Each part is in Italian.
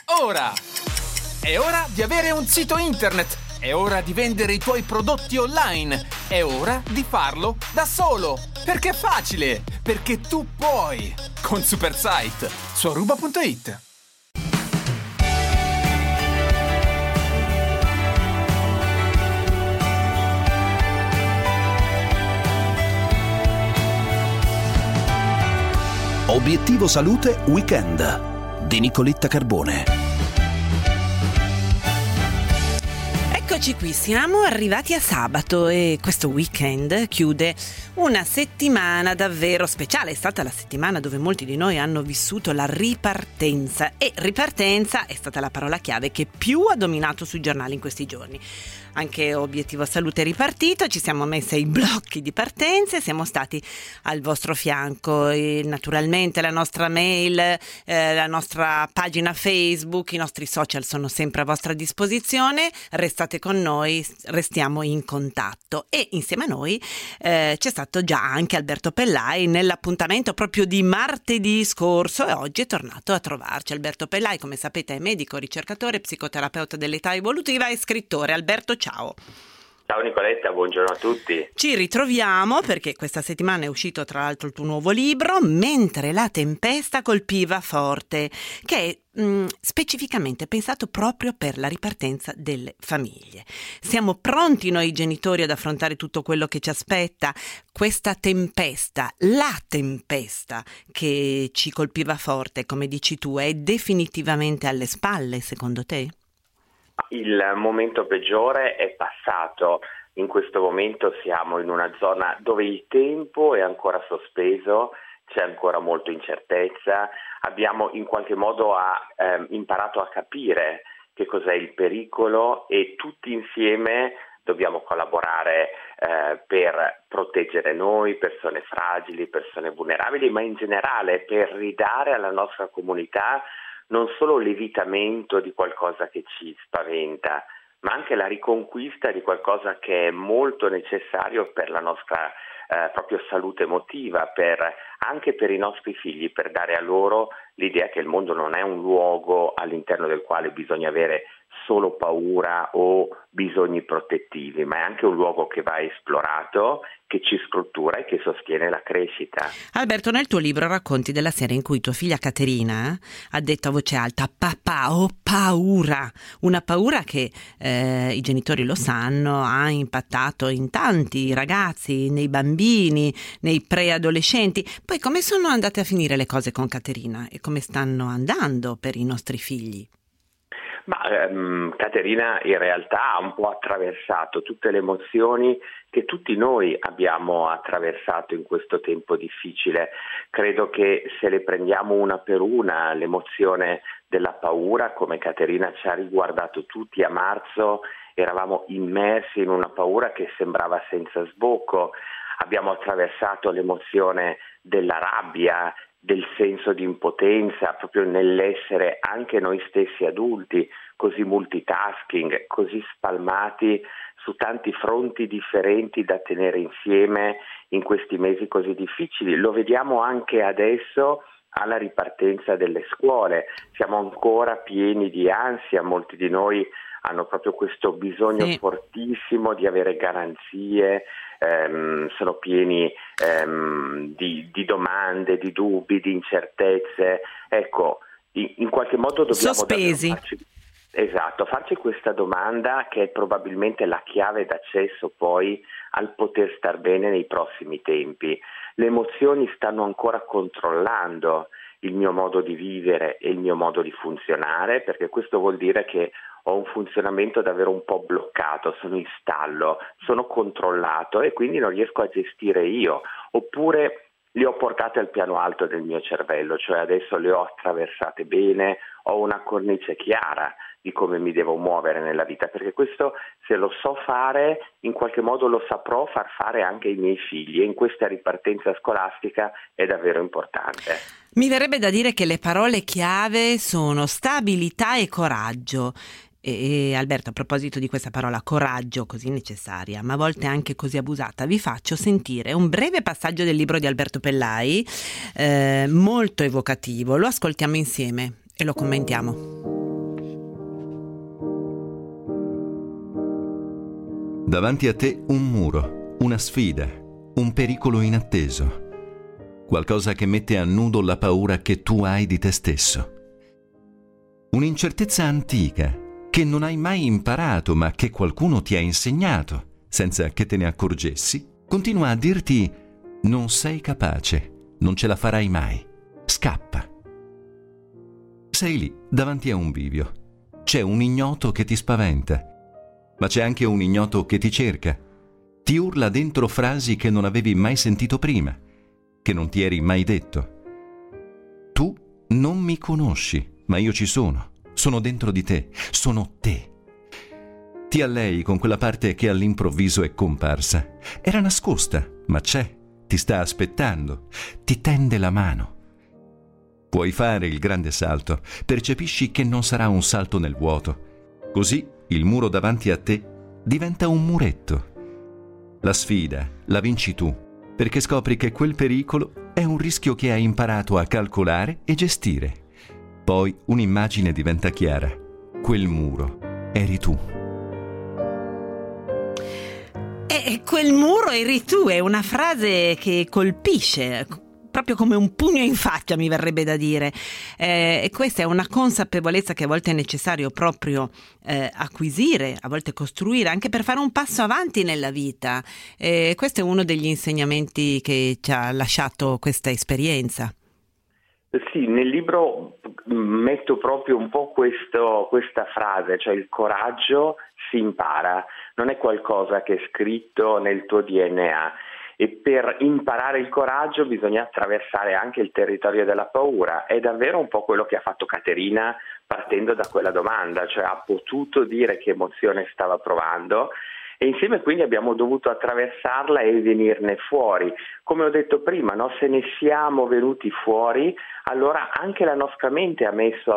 ora! È ora di avere un sito internet! È ora di vendere i tuoi prodotti online! È ora di farlo da solo! Perché è facile! Perché tu puoi! Con Supersite su Aruba.it. Obiettivo Salute Weekend di Nicoletta Carbone. Eccoci qui, siamo arrivati a sabato e questo weekend chiude una settimana davvero speciale. È stata la settimana dove molti di noi hanno vissuto la ripartenza e ripartenza è stata la parola chiave che più ha dominato sui giornali in questi giorni. Anche Obiettivo Salute è ripartito, ci siamo messi ai blocchi di partenza e siamo stati al vostro fianco. E naturalmente la nostra mail, la nostra pagina Facebook, i nostri social sono sempre a vostra disposizione. Restate con noi, restiamo in contatto. E insieme a noi c'è stato già anche Alberto Pellai nell'appuntamento proprio di martedì scorso e oggi è tornato a trovarci. Alberto Pellai, come sapete, è medico, ricercatore, psicoterapeuta dell'età evolutiva e scrittore. Alberto, ciao. Ciao Nicoletta, buongiorno a tutti. Ci ritroviamo perché questa settimana è uscito tra l'altro il tuo nuovo libro, Mentre la tempesta colpiva forte, che è specificamente pensato proprio per la ripartenza delle famiglie. Siamo pronti noi genitori ad affrontare tutto quello che ci aspetta? Questa tempesta, la tempesta che ci colpiva forte, come dici tu, è definitivamente alle spalle, secondo te? Il momento peggiore è passato. In questo momento siamo in una zona dove il tempo è ancora sospeso, c'è ancora molta incertezza. Abbiamo in qualche modo imparato a capire che cos'è il pericolo e tutti insieme dobbiamo collaborare per proteggere noi, persone fragili, persone vulnerabili, ma in generale per ridare alla nostra comunità non solo l'evitamento di qualcosa che ci spaventa, ma anche la riconquista di qualcosa che è molto necessario per la nostra proprio salute emotiva, anche per i nostri figli, per dare a loro l'idea che il mondo non è un luogo all'interno del quale bisogna avere solo paura o bisogni protettivi, ma è anche un luogo che va esplorato, che ci struttura e che sostiene la crescita. Alberto, nel tuo libro racconti della sera in cui tua figlia Caterina ha detto a voce alta: papà, ho paura. Una paura che i genitori lo sanno, ha impattato in tanti ragazzi, nei bambini, nei preadolescenti. Poi come sono andate a finire le cose con Caterina e come stanno andando per i nostri figli? Ma Caterina in realtà ha un po' attraversato tutte le emozioni che tutti noi abbiamo attraversato in questo tempo difficile. Credo che se le prendiamo una per una, l'emozione della paura, come Caterina ci ha riguardato tutti a marzo, eravamo immersi in una paura che sembrava senza sbocco. Abbiamo attraversato l'emozione della rabbia, del senso di impotenza, proprio nell'essere anche noi stessi adulti, così multitasking, così spalmati su tanti fronti differenti da tenere insieme in questi mesi così difficili. Lo vediamo anche adesso alla ripartenza delle scuole. Siamo ancora pieni di ansia, molti di noi hanno proprio questo bisogno fortissimo di avere garanzie, sono pieni di domande, di dubbi, di incertezze. Ecco, in qualche modo dobbiamo sospesi. Farci questa domanda che è probabilmente la chiave d'accesso poi al poter star bene nei prossimi tempi. Le emozioni stanno ancora controllando il mio modo di vivere e il mio modo di funzionare, perché questo vuol dire che ho un funzionamento davvero un po' bloccato, sono in stallo, sono controllato e quindi non riesco a gestire io, oppure le ho portate al piano alto del mio cervello, cioè adesso le ho attraversate bene, ho una cornice chiara di come mi devo muovere nella vita, perché questo, se lo so fare, in qualche modo lo saprò far fare anche ai miei figli, e in questa ripartenza scolastica è davvero importante. Mi verrebbe da dire che le parole chiave sono stabilità e coraggio. E Alberto, a proposito di questa parola coraggio così necessaria, ma a volte anche così abusata, vi faccio sentire un breve passaggio del libro di Alberto Pellai, molto evocativo. Lo ascoltiamo insieme e lo commentiamo. Davanti a te un muro, una sfida, un pericolo inatteso. Qualcosa che mette a nudo la paura che tu hai di te stesso. Un'incertezza antica che non hai mai imparato ma che qualcuno ti ha insegnato, senza che te ne accorgessi, continua a dirti: non sei capace, non ce la farai mai, scappa. Sei lì, davanti a un bivio. C'è un ignoto che ti spaventa, ma c'è anche un ignoto che ti cerca. Ti urla dentro frasi che non avevi mai sentito prima, che non ti eri mai detto. Tu non mi conosci, ma io ci sono dentro di te, sono te. Ti allei con quella parte che all'improvviso è comparsa. Era nascosta, ma c'è, ti sta aspettando, ti tende la mano. Puoi fare il grande salto, percepisci che non sarà un salto nel vuoto. Così il muro davanti a te diventa un muretto. La sfida la vinci tu, perché scopri che quel pericolo è un rischio che hai imparato a calcolare e gestire. Poi un'immagine diventa chiara. Quel muro eri tu. E quel muro eri tu è una frase che colpisce, proprio come un pugno in faccia, mi verrebbe da dire. E questa è una consapevolezza che a volte è necessario proprio acquisire, a volte costruire, anche per fare un passo avanti nella vita. Questo è uno degli insegnamenti che ci ha lasciato questa esperienza. Sì, nel libro metto proprio un po' questa frase, cioè il coraggio si impara, non è qualcosa che è scritto nel tuo DNA. E per imparare il coraggio bisogna attraversare anche il territorio della paura. È davvero un po' quello che ha fatto Caterina partendo da quella domanda, cioè ha potuto dire che emozione stava provando e insieme quindi abbiamo dovuto attraversarla e venirne fuori. Come ho detto prima, no? Se ne siamo venuti fuori, allora anche la nostra mente ha messo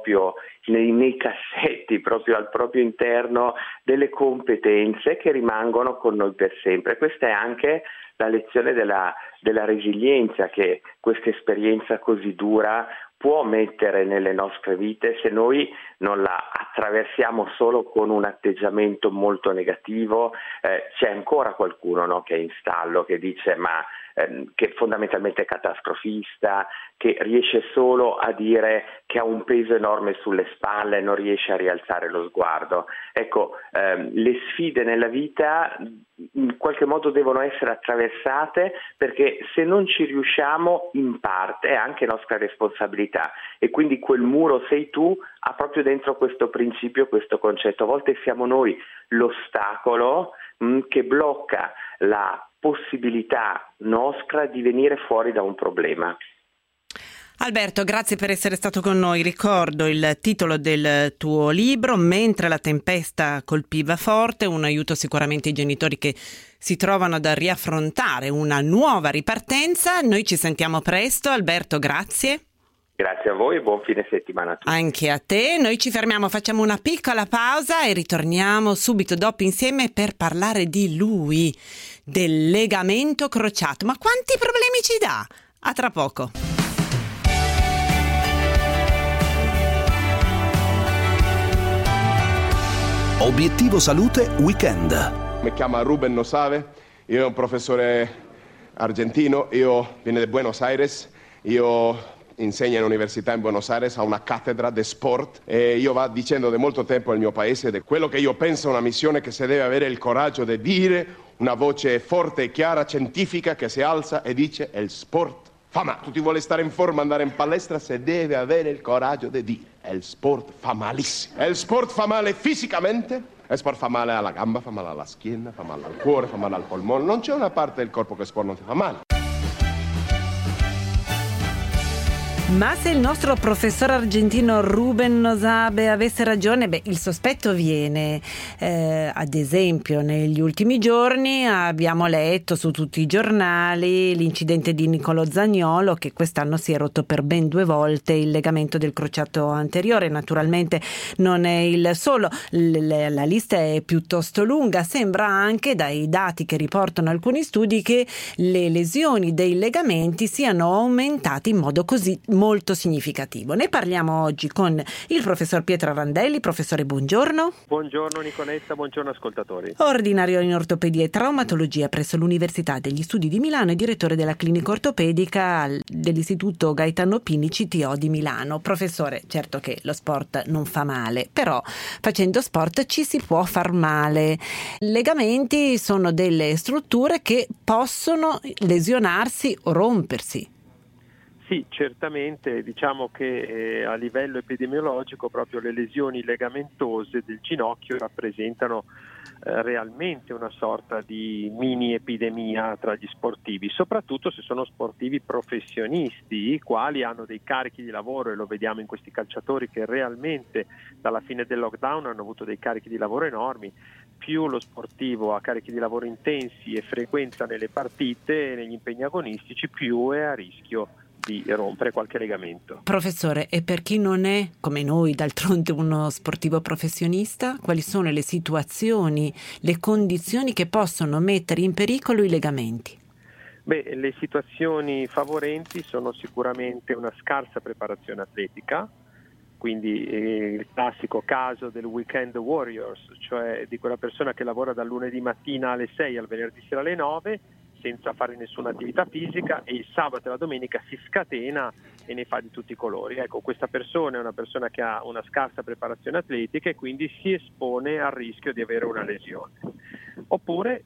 nei cassetti, proprio al proprio interno, delle competenze che rimangono con noi per sempre. Questa è anche la lezione della resilienza che questa esperienza così dura può mettere nelle nostre vite se noi non la attraversiamo solo con un atteggiamento molto negativo. C'è ancora qualcuno, no, che è in stallo, che dice che fondamentalmente è catastrofista, che riesce solo a dire che ha un peso enorme sulle spalle e non riesce a rialzare lo sguardo. Ecco, le sfide nella vita in qualche modo devono essere attraversate, perché se non ci riusciamo in parte è anche nostra responsabilità, e quindi quel muro sei tu ha proprio dentro questo principio, questo concetto. A volte siamo noi l'ostacolo che blocca la possibilità nostra di venire fuori da un problema. Alberto, grazie per essere stato con noi. Ricordo il titolo del tuo libro, Mentre la tempesta colpiva forte, un aiuto sicuramente ai genitori che si trovano ad riaffrontare una nuova ripartenza. Noi ci sentiamo presto. Alberto, grazie. Grazie a voi e buon fine settimana a tutti. Anche a te. Noi ci fermiamo, facciamo una piccola pausa e ritorniamo subito dopo insieme per parlare di lui, del legamento crociato. Ma quanti problemi ci dà? A tra poco. Obiettivo Salute Weekend. Mi chiamo Ruben Nosave, io sono un professore argentino, io vengo da Buenos Aires, io insegno in università in Buenos Aires a una cattedra di sport e io va dicendo da molto tempo al mio paese di quello che io penso è una missione che si deve avere il coraggio di dire, una voce forte e chiara, scientifica, che si alza e dice: il sport fa male. Tu ti vuole stare in forma, andare in palestra, se deve avere il coraggio di dire: il sport fa malissimo. Il sport fa male fisicamente, il sport fa male alla gamba, fa male alla schiena, fa male al cuore, fa male al polmone. Non c'è una parte del corpo che il sport non ti fa male. Ma se il nostro professore argentino Ruben Nosave avesse ragione, il sospetto viene. Ad esempio, negli ultimi giorni abbiamo letto su tutti i giornali l'incidente di Nicolò Zaniolo, che quest'anno si è rotto per ben 2 volte il legamento del crociato anteriore. Naturalmente non è il solo, la lista è piuttosto lunga. Sembra anche, dai dati che riportano alcuni studi, che le lesioni dei legamenti siano aumentate in modo così molto significativo. Ne parliamo oggi con il professor Pietro Randelli. Professore, buongiorno. Buongiorno Nicoletta, buongiorno ascoltatori. Ordinario in ortopedia e traumatologia presso l'Università degli Studi di Milano e direttore della clinica ortopedica dell'Istituto Gaetano Pini CTO di Milano. Professore, certo che lo sport non fa male, però facendo sport ci si può far male. Legamenti sono delle strutture che possono lesionarsi o rompersi. Sì, certamente, diciamo che a livello epidemiologico proprio le lesioni legamentose del ginocchio rappresentano realmente una sorta di mini epidemia tra gli sportivi, soprattutto se sono sportivi professionisti, i quali hanno dei carichi di lavoro, e lo vediamo in questi calciatori che realmente dalla fine del lockdown hanno avuto dei carichi di lavoro enormi. Più lo sportivo ha carichi di lavoro intensi e frequenta nelle partite, negli impegni agonistici, più è a rischio di rompere qualche legamento. Professore, e per chi non è, come noi, d'altronde uno sportivo professionista, quali sono le situazioni, le condizioni che possono mettere in pericolo i legamenti? Beh, le situazioni favorenti sono sicuramente una scarsa preparazione atletica, quindi il classico caso del weekend warriors, cioè di quella persona che lavora dal lunedì mattina alle 6 al venerdì sera alle 9 senza fare nessuna attività fisica, e il sabato e la domenica si scatena e ne fa di tutti i colori. Ecco, questa persona è una persona che ha una scarsa preparazione atletica e quindi si espone al rischio di avere una lesione. Oppure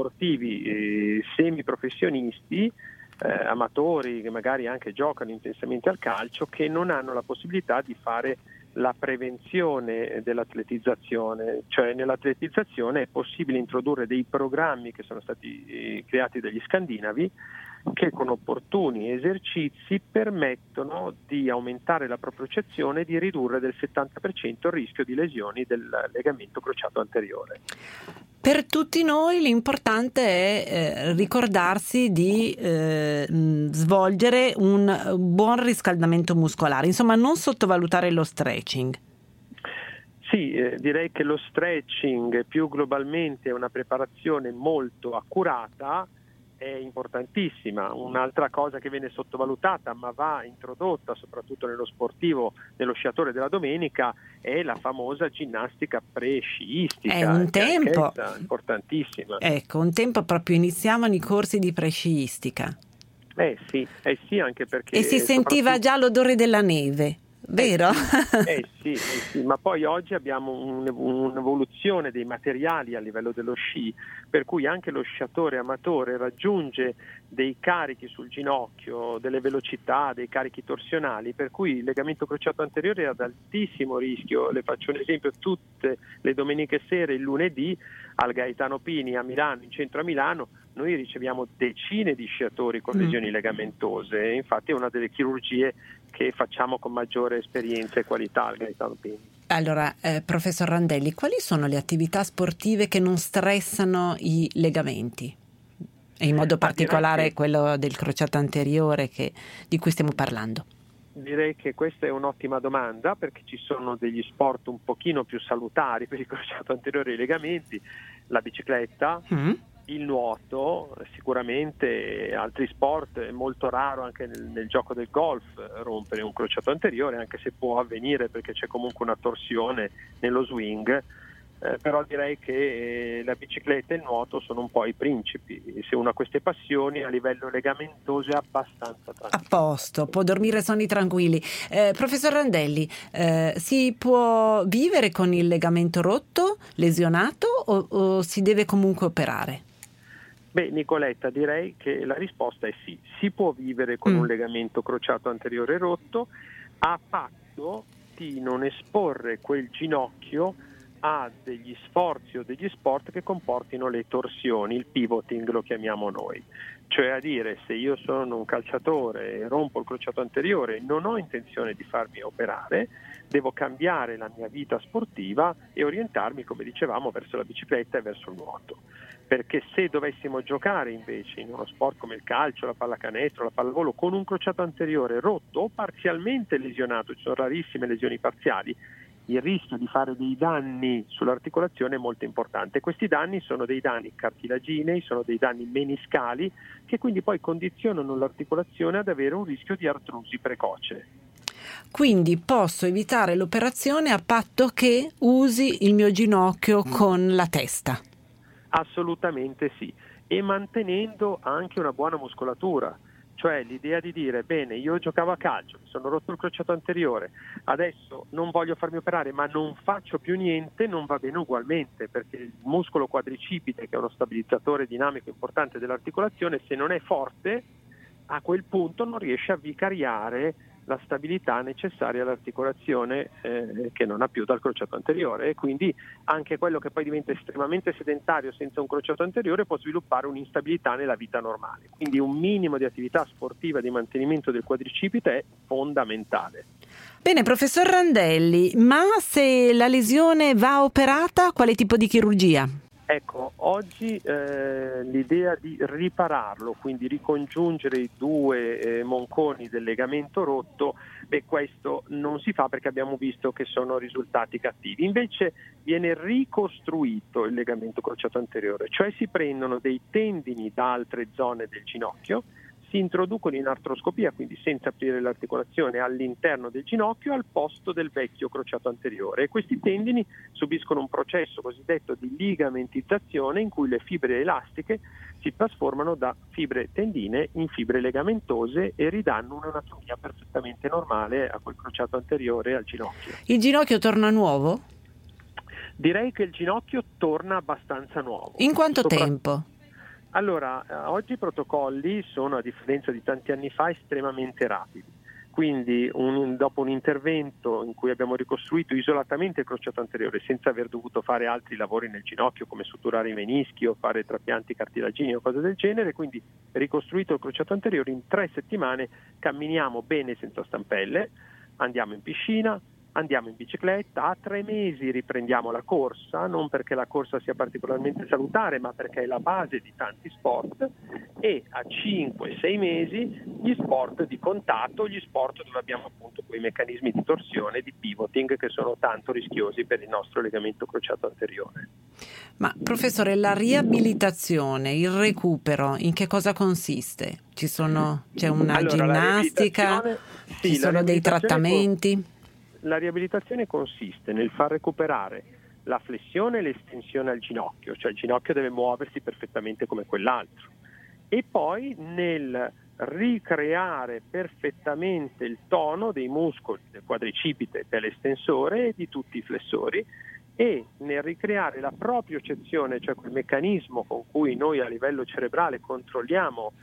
sportivi semiprofessionisti, amatori che magari anche giocano intensamente al calcio, che non hanno la possibilità di fare la prevenzione dell'atletizzazione, cioè nell'atletizzazione è possibile introdurre dei programmi che sono stati creati dagli scandinavi che con opportuni esercizi permettono di aumentare la propriocezione e di ridurre del 70% il rischio di lesioni del legamento crociato anteriore. Per tutti noi l'importante è ricordarsi di svolgere un buon riscaldamento muscolare, insomma non sottovalutare lo stretching. Sì, direi che lo stretching più globalmente è una preparazione molto accurata, è importantissima. Un'altra cosa che viene sottovalutata ma va introdotta soprattutto nello sportivo, nello sciatore della domenica, è la famosa ginnastica pre-sciistica. È un tempo importantissima. Ecco, un tempo proprio iniziavano i corsi di pre-sciistica. Sì, anche perché e si sentiva già l'odore della neve. Vero? Sì, ma poi oggi abbiamo un'evoluzione dei materiali a livello dello sci, per cui anche lo sciatore amatore raggiunge dei carichi sul ginocchio, delle velocità, dei carichi torsionali, per cui il legamento crociato anteriore è ad altissimo rischio. Le faccio un esempio: tutte le domeniche sere, il lunedì, al Gaetano Pini a Milano, in centro a Milano, noi riceviamo decine di sciatori con lesioni legamentose, e infatti è una delle chirurgie che facciamo con maggiore esperienza e qualità al Gaetano Pini. Allora, professor Randelli, quali sono le attività sportive che non stressano i legamenti? E in modo particolare quello del crociato anteriore di cui stiamo parlando. Direi che questa è un'ottima domanda, perché ci sono degli sport un pochino più salutari per il crociato anteriore e i legamenti: la bicicletta, il nuoto, sicuramente altri sport. È molto raro anche nel gioco del golf rompere un crociato anteriore, anche se può avvenire perché c'è comunque una torsione nello swing, però direi che la bicicletta e il nuoto sono un po' i principi. Se uno ha queste passioni, a livello legamentoso è abbastanza tranquillo. A posto, può dormire sonni tranquilli. Professor Randelli, si può vivere con il legamento rotto, lesionato, o si deve comunque operare? Beh, Nicoletta, direi che la risposta è sì. Si può vivere con un legamento crociato anteriore rotto, a patto di non esporre quel ginocchio a degli sforzi o degli sport che comportino le torsioni, il pivoting lo chiamiamo noi. Cioè, a dire, se io sono un calciatore e rompo il crociato anteriore, non ho intenzione di farmi operare, devo cambiare la mia vita sportiva e orientarmi, come dicevamo, verso la bicicletta e verso il nuoto. Perché se dovessimo giocare invece in uno sport come il calcio, la pallacanestro, la pallavolo, con un crociato anteriore rotto o parzialmente lesionato, ci sono rarissime lesioni parziali, il rischio di fare dei danni sull'articolazione è molto importante. Questi danni sono dei danni cartilaginei, sono dei danni meniscali, che quindi poi condizionano l'articolazione ad avere un rischio di artrosi precoce. Quindi posso evitare l'operazione a patto che usi il mio ginocchio con la testa? Assolutamente sì, e mantenendo anche una buona muscolatura. Cioè l'idea di dire, bene, io giocavo a calcio, mi sono rotto il crociato anteriore, adesso non voglio farmi operare ma non faccio più niente, non va bene ugualmente, perché il muscolo quadricipite, che è uno stabilizzatore dinamico importante dell'articolazione, se non è forte, a quel punto non riesce a vicariare la stabilità necessaria all'articolazione che non ha più dal crociato anteriore, e quindi anche quello che poi diventa estremamente sedentario senza un crociato anteriore può sviluppare un'instabilità nella vita normale. Quindi un minimo di attività sportiva di mantenimento del quadricipite è fondamentale. Bene, professor Randelli, ma se la lesione va operata, quale tipo di chirurgia? Ecco, oggi l'idea di ripararlo, quindi ricongiungere i due monconi del legamento rotto, questo non si fa perché abbiamo visto che sono risultati cattivi. Invece viene ricostruito il legamento crociato anteriore, cioè si prendono dei tendini da altre zone del ginocchio, si introducono in artroscopia, quindi senza aprire l'articolazione, all'interno del ginocchio al posto del vecchio crociato anteriore, e questi tendini subiscono un processo cosiddetto di ligamentizzazione in cui le fibre elastiche si trasformano da fibre tendine in fibre legamentose e ridanno un'anatomia perfettamente normale a quel crociato anteriore e al ginocchio. Il ginocchio torna nuovo? Direi che il ginocchio torna abbastanza nuovo. In quanto tempo? Allora, oggi i protocolli sono, a differenza di tanti anni fa, estremamente rapidi. Quindi dopo un intervento in cui abbiamo ricostruito isolatamente il crociato anteriore senza aver dovuto fare altri lavori nel ginocchio come suturare i menischi o fare trapianti cartilagini o cose del genere, quindi ricostruito il crociato anteriore, in 3 settimane camminiamo bene senza stampelle, andiamo in piscina, andiamo in bicicletta, a 3 mesi riprendiamo la corsa, non perché la corsa sia particolarmente salutare, ma perché è la base di tanti sport, e a 5-6 mesi gli sport di contatto, gli sport dove abbiamo appunto quei meccanismi di torsione, di pivoting, che sono tanto rischiosi per il nostro legamento crociato anteriore. Ma professore, la riabilitazione, il recupero, in che cosa consiste? C'è una ginnastica? Ci sono dei trattamenti? La riabilitazione consiste nel far recuperare la flessione e l'estensione al ginocchio, cioè il ginocchio deve muoversi perfettamente come quell'altro, e poi nel ricreare perfettamente il tono dei muscoli del quadricipite, che è l'estensore, e di tutti i flessori, e nel ricreare la propriocezione, cioè quel meccanismo con cui noi a livello cerebrale controlliamo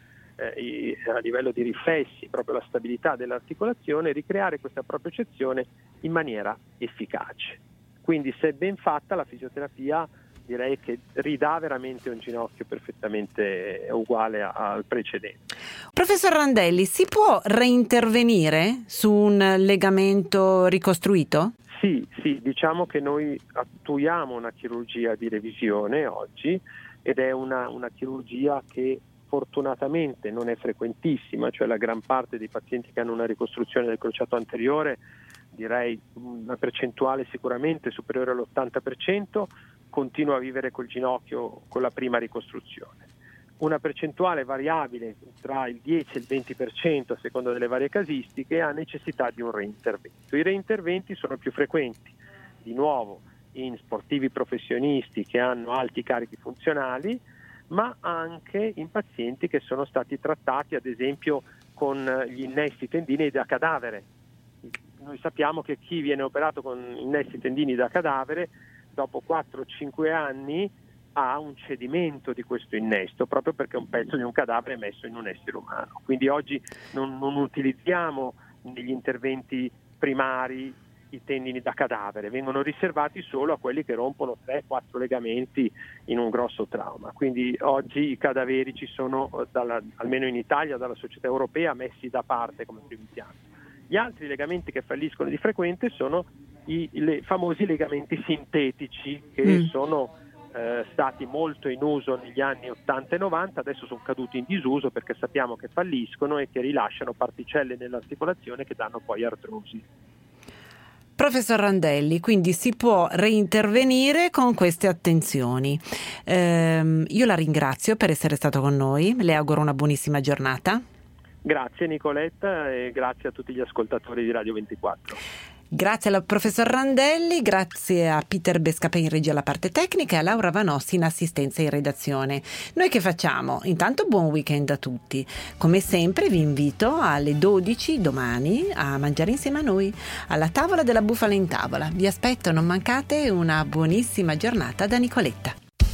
a livello di riflessi proprio la stabilità dell'articolazione, ricreare questa propriocezione in maniera efficace. Quindi, se ben fatta, la fisioterapia direi che ridà veramente un ginocchio perfettamente uguale al precedente. Professor Randelli, si può reintervenire su un legamento ricostruito? Sì, diciamo che noi attuiamo una chirurgia di revisione oggi, ed è una chirurgia che fortunatamente non è frequentissima, cioè la gran parte dei pazienti che hanno una ricostruzione del crociato anteriore, direi una percentuale sicuramente superiore all'80%, continua a vivere col ginocchio con la prima ricostruzione. Una percentuale variabile tra il 10 e il 20% a seconda delle varie casistiche ha necessità di un reintervento. I reinterventi sono più frequenti, di nuovo, in sportivi professionisti che hanno alti carichi funzionali, ma anche in pazienti che sono stati trattati ad esempio con gli innesti tendinei da cadavere. Noi sappiamo che chi viene operato con innesti tendinei da cadavere dopo 4-5 anni ha un cedimento di questo innesto, proprio perché è un pezzo di un cadavere messo in un essere umano. Quindi oggi non utilizziamo negli interventi primari i tendini da cadavere, vengono riservati solo a quelli che rompono 3-4 legamenti in un grosso trauma. Quindi oggi i cadaverici sono, almeno in Italia, dalla società europea, messi da parte come primi piani. Gli altri legamenti che falliscono di frequente sono i famosi legamenti sintetici, che sono stati molto in uso negli anni 80 e 90, adesso sono caduti in disuso perché sappiamo che falliscono e che rilasciano particelle nell'articolazione che danno poi artrosi. Professor Randelli, quindi si può reintervenire con queste attenzioni. Io la ringrazio per essere stato con noi, le auguro una buonissima giornata. Grazie Nicoletta e grazie a tutti gli ascoltatori di Radio 24. Grazie al professor Randelli, grazie a Peter Bescapè in regia alla parte tecnica e a Laura Vanossi in assistenza e in redazione. Noi che facciamo? Intanto buon weekend a tutti. Come sempre vi invito alle 12 domani a mangiare insieme a noi alla tavola della Bufala in Tavola. Vi aspetto, non mancate, una buonissima giornata da Nicoletta.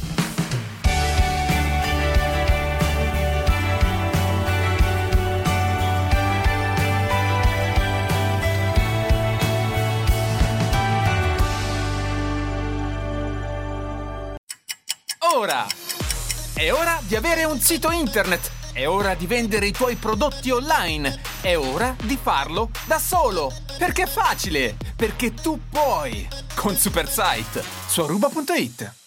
Ora! È ora di avere un sito internet! È ora di vendere i tuoi prodotti online! È ora di farlo da solo! Perché è facile! Perché tu puoi! Con Supersite su aruba.it.